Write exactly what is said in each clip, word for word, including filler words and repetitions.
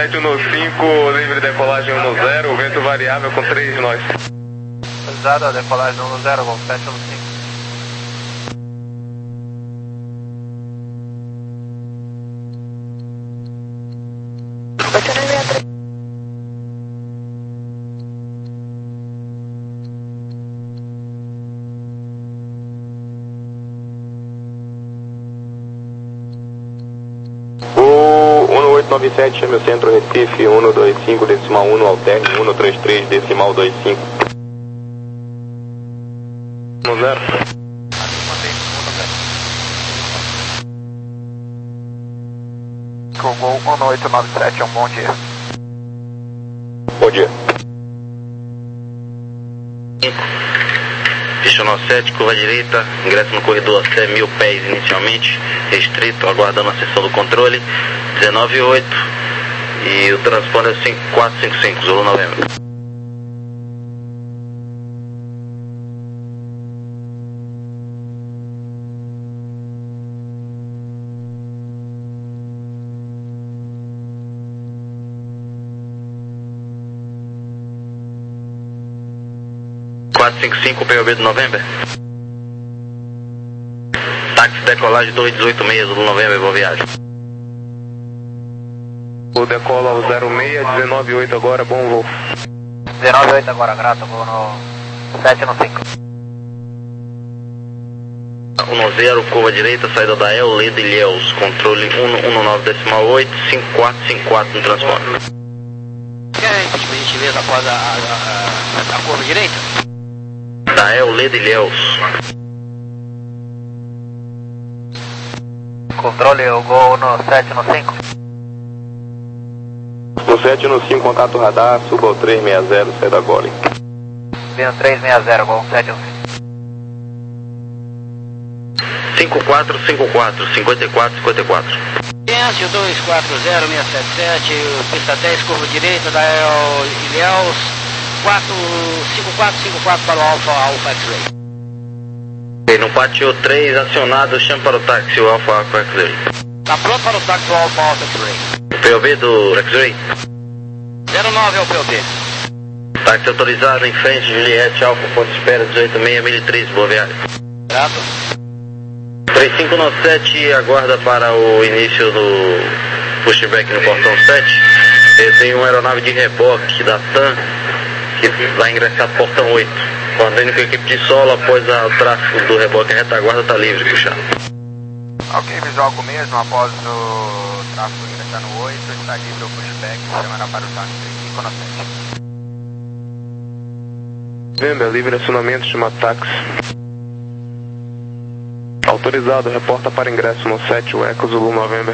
sete um cinco, livre decolagem um zero, vento variável com três de nós. Usado, decolagem um zero, voo sete um cinco. nove sete, chame o centro Recife, um dois cinco, decimal um, alterne, um três três, decimal dois cinco. um zero. Gol um oito nove sete, é um bom dia. Bom dia. Pista nove sete, curva direita, ingresso no corredor até mil pés inicialmente, restrito, aguardando a sessão do controle, dezenove oito, e o transponder é cinco quatro cinco cinco, Zulu Novembro. quatro cinco cinco, P O B do Novembro. Táxi decolagem dois dezoito seis do Novembro, boa viagem. O decola o zero seis, dezenove oito agora, bom voo. dezenove oito agora, grato, vou no sete no cinco. um zero, curva direita, saída da El, Leda Ilhéus, controle um nove decimal oito, cinco quatro cinco quatro no transponder. Quer por gentileza após a, a, a, a curva direita? Da El, Leda Ilhéus. Controle, eu vou no sete no cinco. No sete no cinco, contato radar, suba ao três seis zero, sai da Gole. Vindo três seis zero, voo sete no cinco. cinco quatro cinco quatro, cinquenta e quatro cinquenta e quatro. Ciência dois quatro zero seis sete sete, pista dez, curva direita da El Ilhéus, quatro cinco quatro cinco quatro para o Alfa, Alfa X-Ray. No pátio três, acionado, chame para o táxi, o Alfa, Alfa X-Ray. Tá pronto para o táxi do Alfa, Alfa X-Ray. O P O B do X-Ray? zero nove é o P O B. Táxi autorizado em frente, Juliette, Alfa, ponto de espera, dezoito seis, mil e três, boa viagem. Grato. três cinco nove sete, aguarda para o início do pushback no portão sete. Ele tem uma aeronave de reboque da TAM que vai ingressar no portão oito. Quando indo com a equipe de solo, após a, o tráfego do reboque, a retaguarda está livre, puxar. Ok, visual com mesmo, após o tráfego ingressar no oito, está livre o pushback, chamará para o táxi três cinco nove sete. Novembro, livre acionamento, chama táxi. Autorizado, reporta para ingresso no sete, o Eco Zulu November.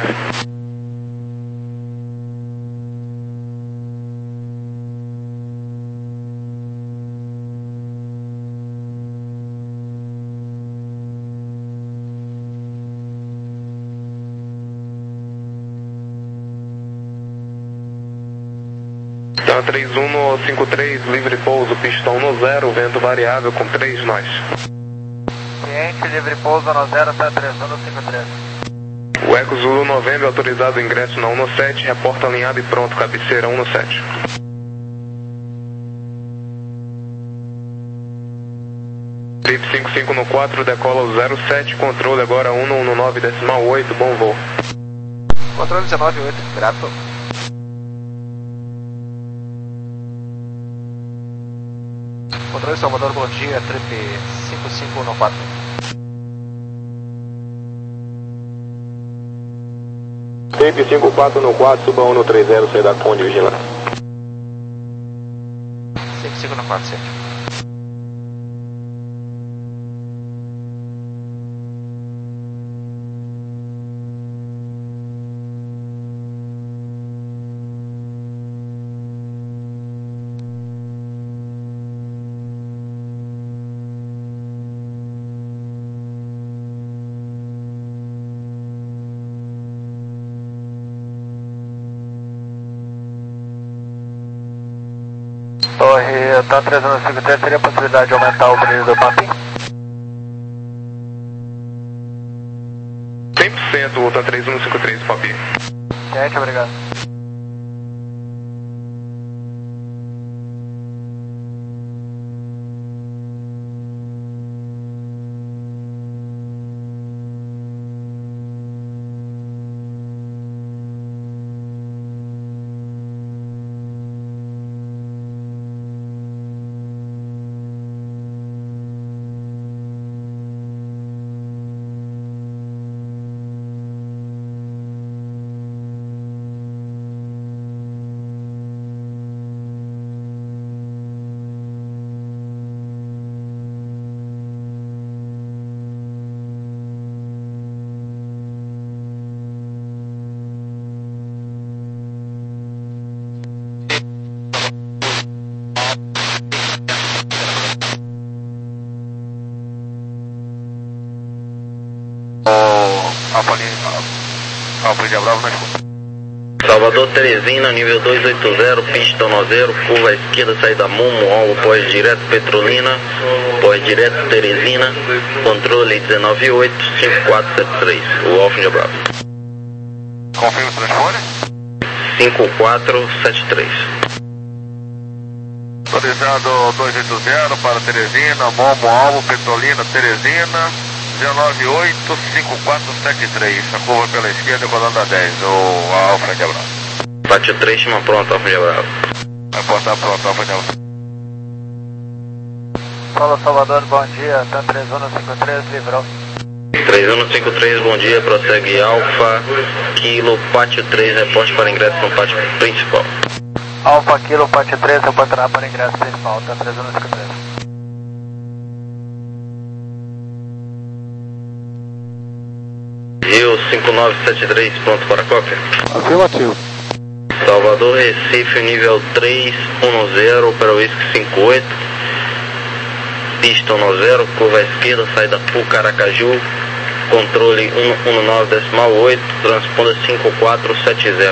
Então, três um no cinco três, livre pouso, pista um no zero, vento variável com três nós. Cliente, livre pouso no zero sete três um no cinco três. O Eco Zulu Novembro, autorizado ingresso na um no sete, reporta alinhado e pronto, cabeceira um no sete. Trip cinco cinco no quatro, decola o zero sete, controle agora um no nove decimal oito, bom voo. Controle dezenove oito, grato. Controle Salvador, bom dia, trip cinco cinco no quatro. Trip cinco quatro no quatro, suba um no três zero, sai da Conde, vigilância. cinco cinco no quatro, sete. Torre, tá três um cinco três, teria a possibilidade de aumentar o brilho do papinho? cem por cento, tá três um cinco três, papi. Gente, obrigado. Alfa Lima, Alfa Índia Bravo, na escuta. Salvador Teresina, nível dois oito zero, pista Tonozeiro, curva à esquerda, saída Mumo, alvo pós direto Petrolina, pós direto Teresina, controle dezenove oito cinco quatro sete três, o Alfa Índia Bravo. Confirma o telefone? cinco quatro sete três. Autorizado dois oito zero para Teresina, Momo, alvo, Petrolina, Teresina, dezenove oito cinco quatro sete três, a curva pela esquerda, colando a dez, o Alfa Índia Bravo. Pátio três, chama pronto, Alfa Índia Bravo. Vai portar pronto, Alfa Índia Bravo. Fala Salvador, bom dia, tá três um cinco três, livrou. três um cinco três, bom dia, prossegue Alfa, Kilo, Pátio três, reporte para ingresso no pátio principal. Alfa, Kilo, Pátio três, reportará para ingresso principal, tá três um cinco três. Rio cinco nove sete três, pronto para cópia. Afirmativo. Salvador, Recife, nível três um zero, para o Whisky cinco oito, pista um zero, curva à esquerda, saída Pucaracaju, controle um um nove decimal oito, transponda cinco quatro sete zero.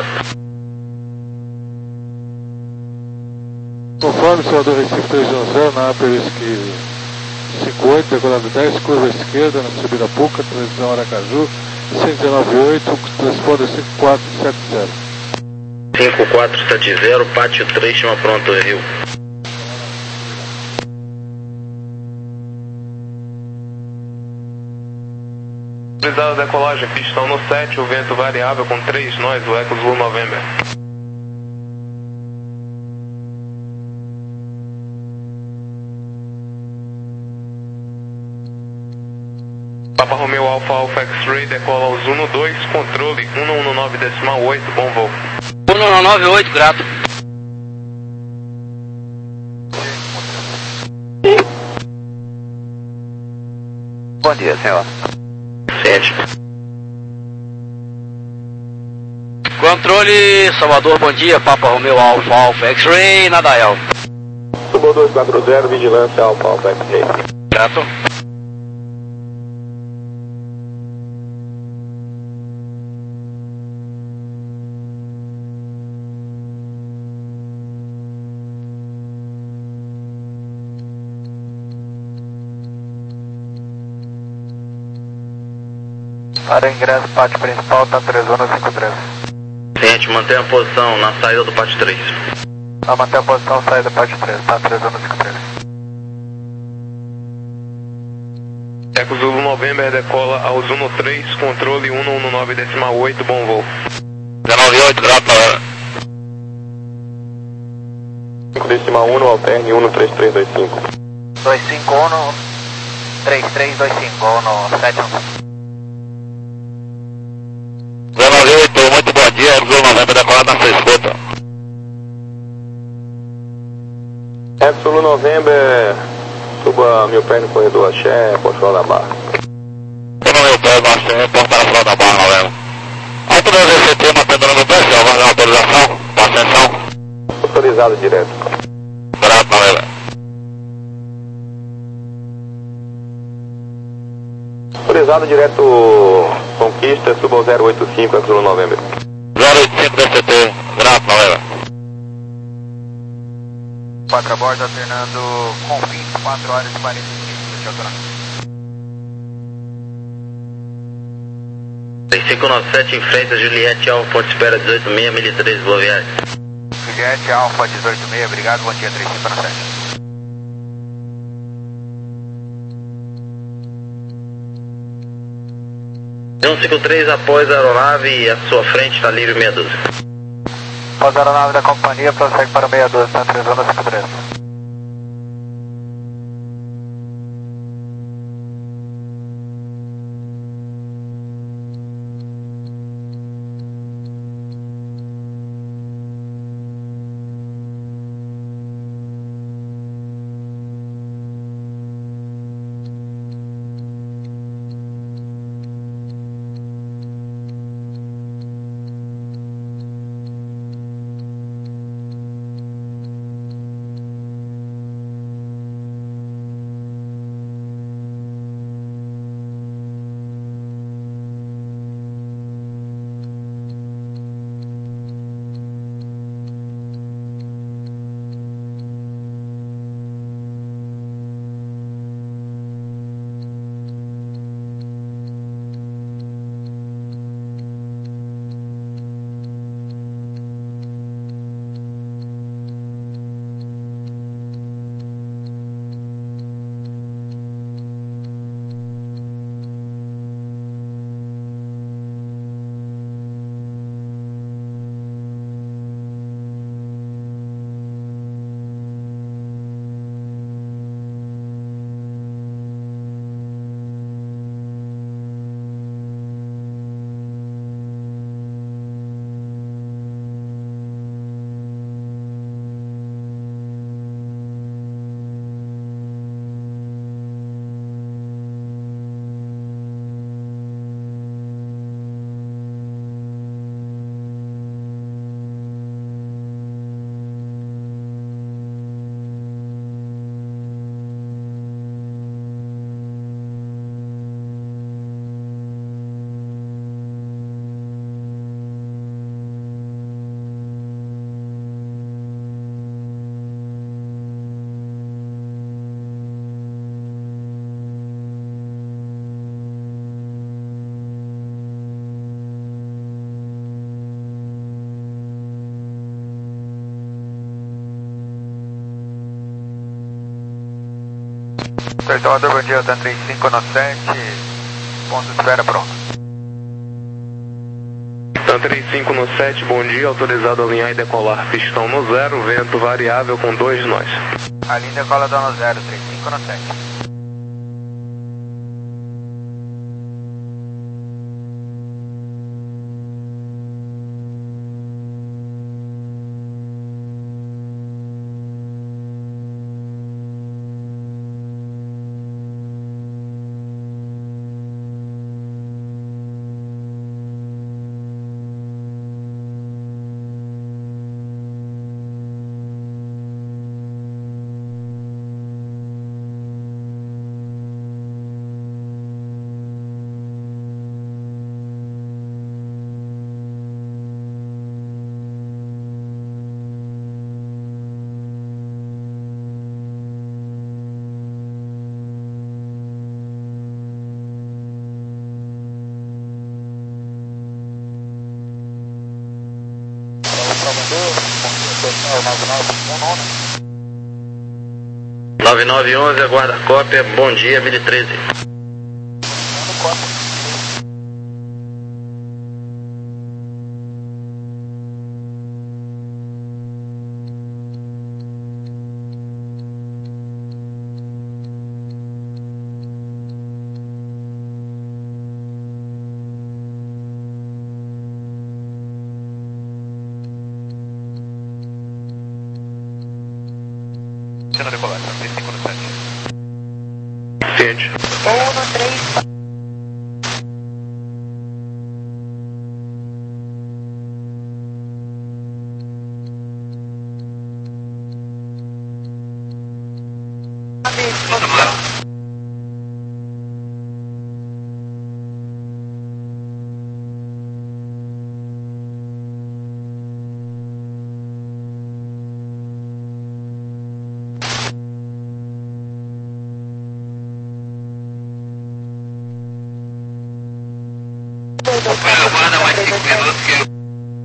Conforme Salvador Recife três um zero, na Upper Whisky cinco oito, decolado dez, curva à esquerda, na subida Puca, televisão Aracaju, cento e nove oito, transponder cinco quatro sete zero. cinco quatro sete zero, Pátio três, chama pronto, Rio. Autorizado a decolagem, pistão no sete, o vento variável com três nós, o Eco Zulu November. Papa Romeo Alfa Alfa X-Ray, decola ao Zuno dois, controle um um nove decimal oito, bom voo. um um nove oito, grato. Bom dia, senhor. Sente. Controle, Salvador, bom dia, Papa Romeo Alfa Alfa X-Ray, Nadael. Subo dois quatro zero, vigilância Alfa Alfa X-Ray. Grato. Para ingresso, pátio principal, tá três um cinco três. Sente, mantenha a posição na saída do Pátio três. Tá, manter a posição, saída pátio três, tá três um cinco três. Eco Zulu November, decola ao Zuno três, controle um um nove decimal oito, bom voo. dezenove oito, grato, galera. cinco decimal um, alterne um três três dois cinco. dois cinco um, três três dois cinco, um sete um. dezenove oito, muito bom dia, Eco Zulu November, decolado na sua escuta. Eco Zulu November, suba mil pés no corredor Axé, Porto da Barra. Suba mil pés no Axé, Porto da Barra, galera. Altura do V C T, mantendo no pé, senhor, vai dar autorização, com ascensão. Autorizado direto. Grato, galera. Autorizado direto Conquista, suba ao zero oito cinco, Eco Zulu November. zero oito cinco D C T, grato, galera. quatro a bordo, alternando Confins, quatro horas e quarenta minutos de autonomia. cinco nove sete, em frente a Juliette Alfa, ponte espera dezoito seis, mil e três, boa viagem. Juliette Alfa dezoito seis, obrigado, bom dia, três cinco sete. um cinco três, após a aeronave e à sua frente está livre meia dúzia. Após a aeronave da companhia, prossegue para o meia doze, tá três um cinco três. Salvador, bom dia, TAM três cinco nove sete, ponto de espera pronto. TAM três cinco nove sete, bom dia, autorizado a alinhar e decolar, pistão no zero, vento variável com dois nós. A linha decola dá no zero, três cinco nove sete. nove nove um um, aguarda cópia, bom dia, mil e treze. Cena decolar, TAM três cinco nove sete. Ciente. Ou no três. Aguarda mais cinco minutos que eu...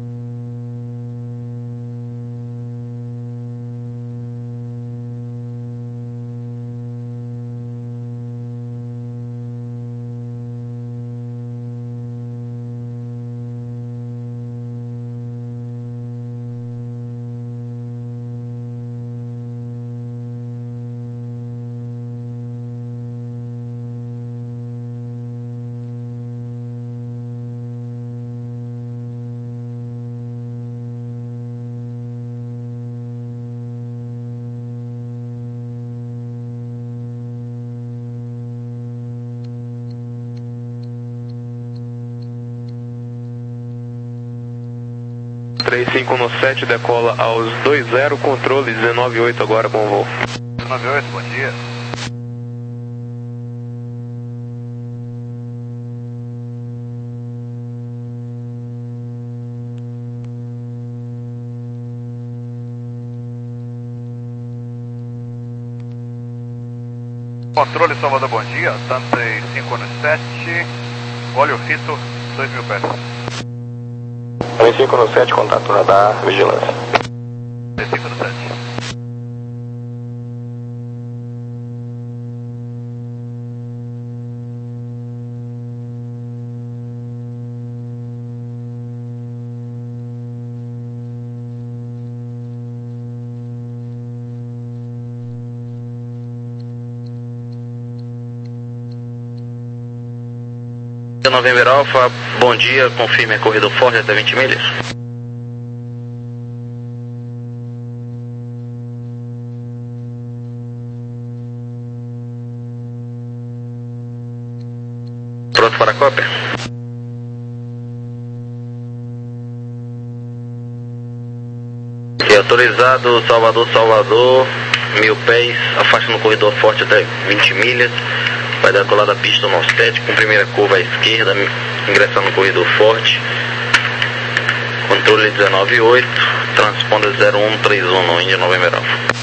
três cinco nove sete, decola aos dois zero, controle dezenove oito, agora bom voo. dezenove oito, bom dia. Controle Salvador, bom dia, TAM três cinco nove sete, óleo fito, dois mil pés. três cinco nove sete, contato radar, vigilância. três cinco nove sete. November Alpha, bom dia, confirme a corrida Ford até vinte milhas. Pronto para a cópia? E autorizado Salvador, Salvador, mil pés, afasta no corredor Forte até vinte milhas. Vai decolar da pista no sete, com primeira curva à esquerda, ingressar no corredor Forte. Controle dezenove oito, transponder zero um três um no Índia November Alpha.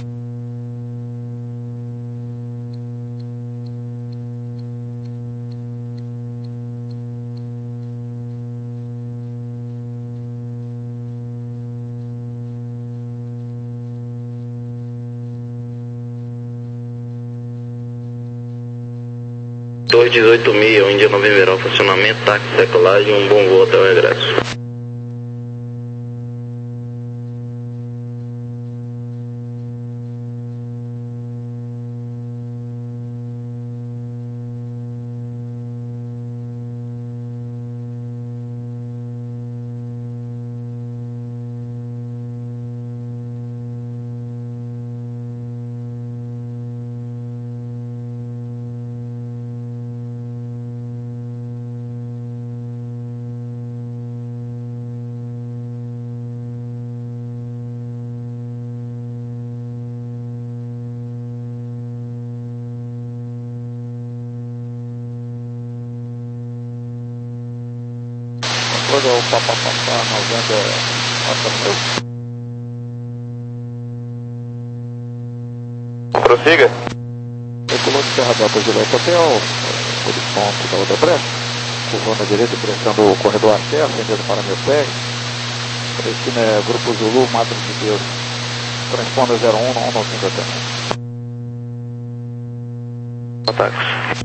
dois dezoito mil, Índia Novembro, funcionamento, táxi, decolagem, um bom voo até o regresso. Quando o papapá novembro Oscar Romeo. Prossiga. Decolou de Serra Delta Juliette até o horizonte da Odebrecht, curvando à direita, direção do corredor Axé, acendendo para meu pé. Destino é Grupo Zulu, Madre de Deus. Transponda zero um, não não cinco até. Táxi.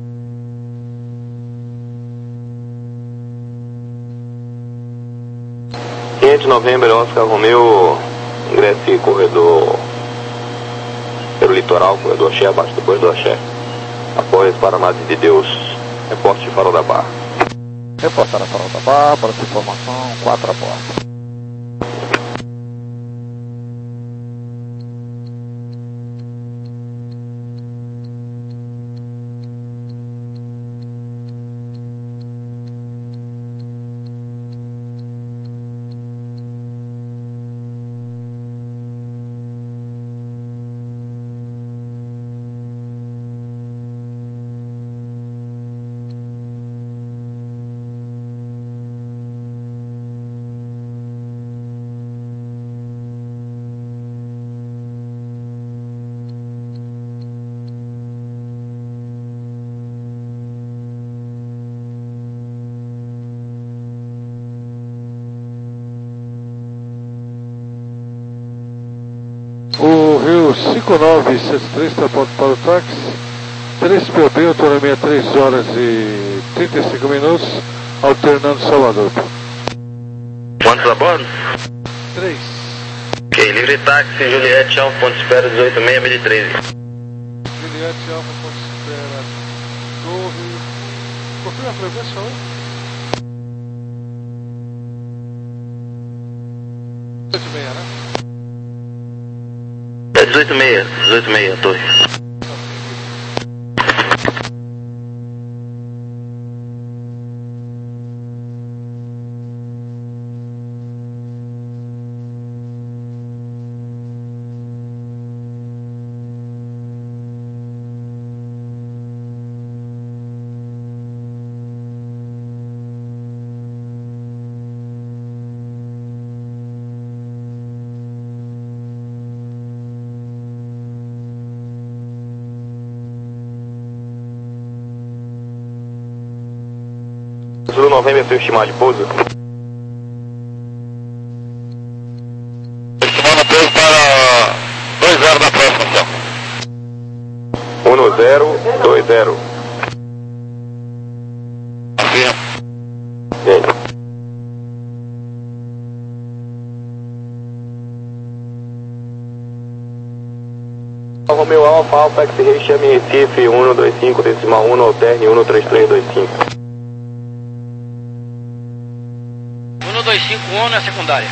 quinhentos Novembro, Oscar Romeo, ingresse corredor pelo litoral, corredor Axé, abaixo do corredor Axé. Após para Madre de Deus, reporte de Farol da Barra. Reportar a Farol da Barra, para essa informação, quatro a bordo. O Rio cinco nove sete três está pronto para o táxi. três P B, autonomia três horas e trinta e cinco minutos, alternando Salvador. Quantos a bordo? três. Ok, livre táxi, Juliette, Alfa, ponto de espera dezoito seis, mil e treze. Juliette, Alfa, ponto de espera do Rio. Confirma a frequência hoje? dezoito e meia, né? É dezoito seis, dezoito seis, a torre. Zulu Novembro, seu estimado de pouso. Estimando pouso para dois zero na próxima, então. um zero dois zero. Afirma. Gente. Romeo Alfa, Alfa X-Ray, chame Recife, um dois cinco, decimal um, alterne um três três dois cinco. um dois cinco um na secundária.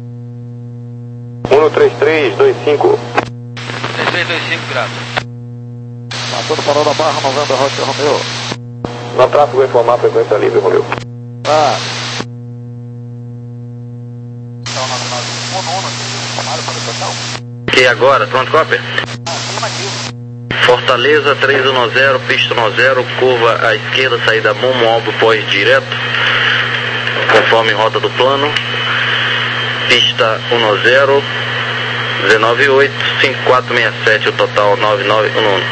um três três dois cinco. três três dois cinco, graças. Passou do Farol da Barra, Novembro Rocha Romeo. No tráfego, vou informar a frequência livre, Romeo. Ah. E agora, pronto, cópia? Fortaleza três um zero, pista um zero, curva à esquerda, saída Momo, Albo, pós direto, conforme rota do plano. Pista um zero, dezenove oito, cinco quatro seis sete, o total nove nove um um.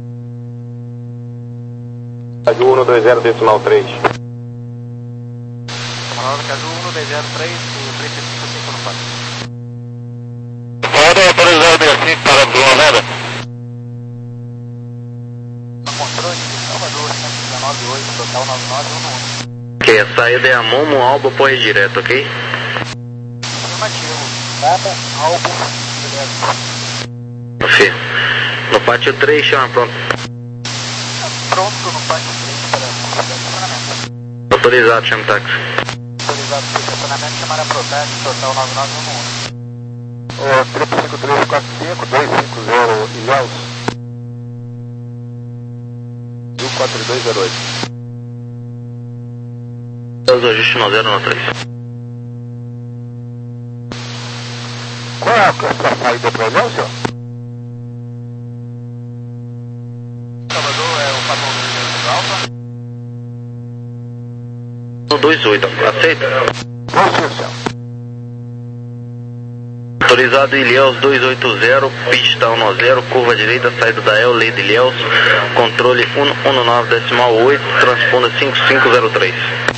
Caju um dois zero, decimal três. Camarada Caju um dois zero três, o três cinco cinco no quatro. Pode dois zero seis cinco para Bruno Leda. Controle de Salvador, cento e dezenove nove oito, total nove nove um um. Ok, a saída é a Momo Alba Porre Direto, ok? Afirmativo. Momo Alba Direto. Ok. No pátio três, chama pronto. Pronto no pátio três para estacionamento. Autorizado, chama táxi. Autorizado para estacionamento, chamar a Protax, total nove nove um um. O triplo cinco três quatro cinco dois cinco zero Ilhéus. mil quatro dois zero oito. Deus ajuste no zero no três. Qual é a sua saída para Ilhéus, senhor? Salvador é o padrão do Alfa. No dois oito, aceita? Posso, senhor. Autorizado Ilhéus dois oito zero, pista um zero, curva direita, saída da El, lei de Ilhéus, controle cento e nove decimal oito, transponder cinco cinco zero três.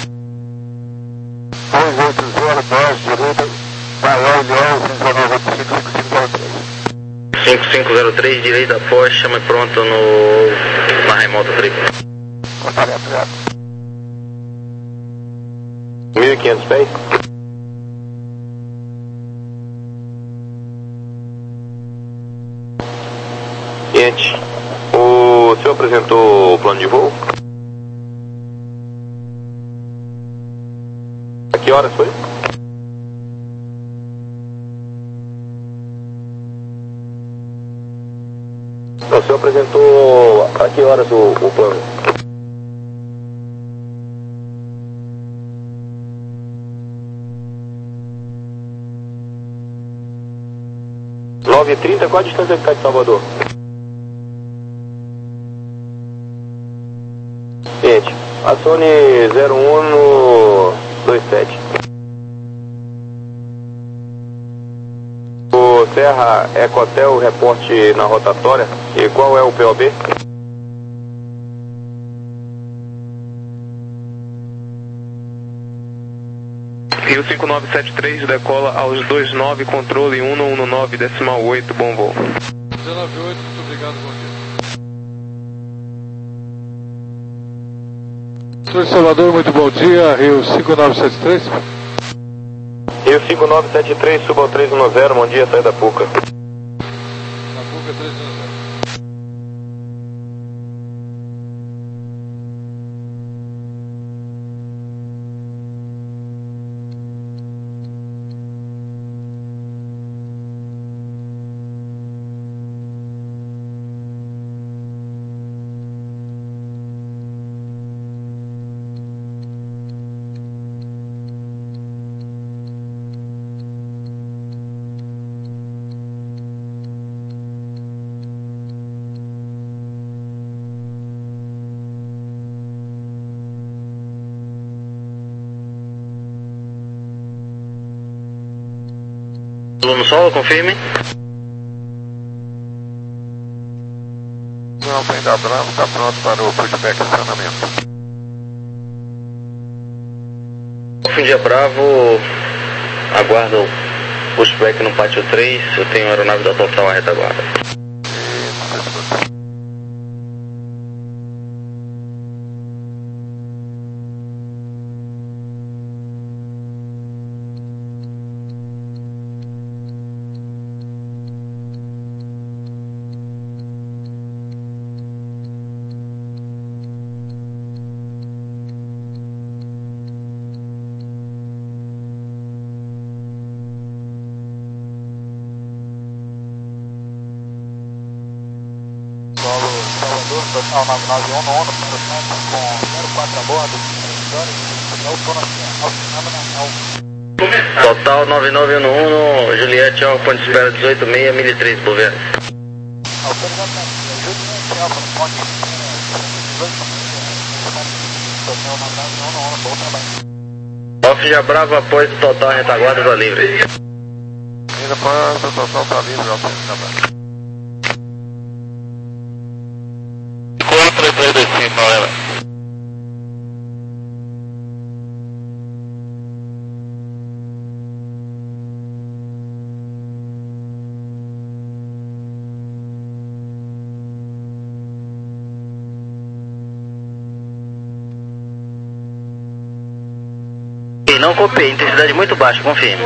dois oito zero, dez, direita, da El, Ilhéus, dezenove cinco cinco cinco zero três. cinco cinco zero três, direita após, chame pronto no... na remota tripla. Contarei a mil e quinhentos pés. Gente, o senhor apresentou o plano de voo? A que horas foi? Não, o senhor apresentou a que horas o, o plano? nove e trinta, qual a distância que está de Salvador? Gente, acione zero um no dois sete. O Serra Ecotel, reporte na rotatória. E qual é o P O B? Rio cinco nove sete três, decola aos dois nove, controle cento e dezesseis decimal oito, bom voo. dezenove oito, muito obrigado, bom dia. Senhor de Salvador, muito bom dia, Rio cinco nove sete três. Rio cinco nove sete três, suba ao três um zero, bom dia, saída da Puca. Na Puca três um zero. No solo, confirme. Não, tem da Bravo, está pronto para o pushback acionamento. Fim dia Bravo, aguardo o pushback no pátio três, eu tenho a aeronave da Total à retaguarda. Salvador, total nove nove um um, com zero quatro a bordo, Total nove nove um um, Juliette Alfa, ponto de espera dezoito seis, mil e três, por ver. Off já Bravo, após o Total, retaguarda está livre. Ainda após o Total está livre, Alfa Bravo. quatro três dois cinco, valeu. Não copiei, intensidade muito baixa, confirme.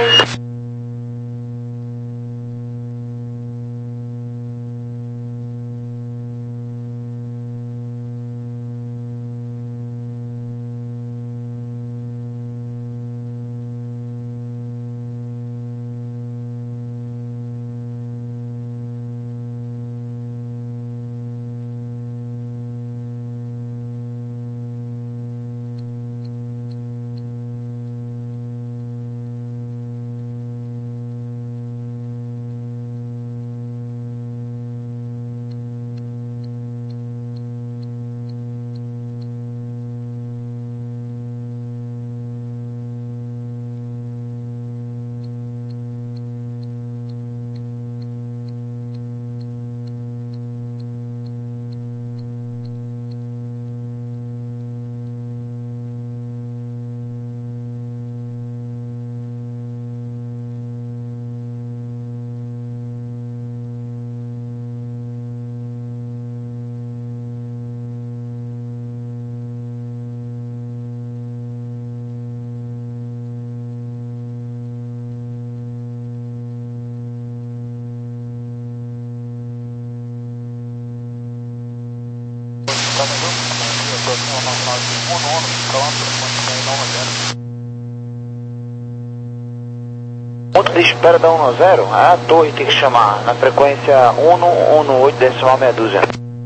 Ponto de espera da um zero, a torre tem que chamar na frequência um um oito decimal meia dúzia.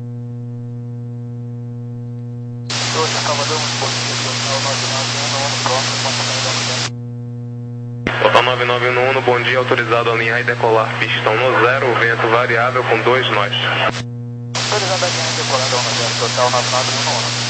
Total nove nove um um, bom dia, autorizado a alinhar e decolar pistão no zero, vento variável com dois nós. Autorizado a alinhar e decolar no zero, total nove nove um um.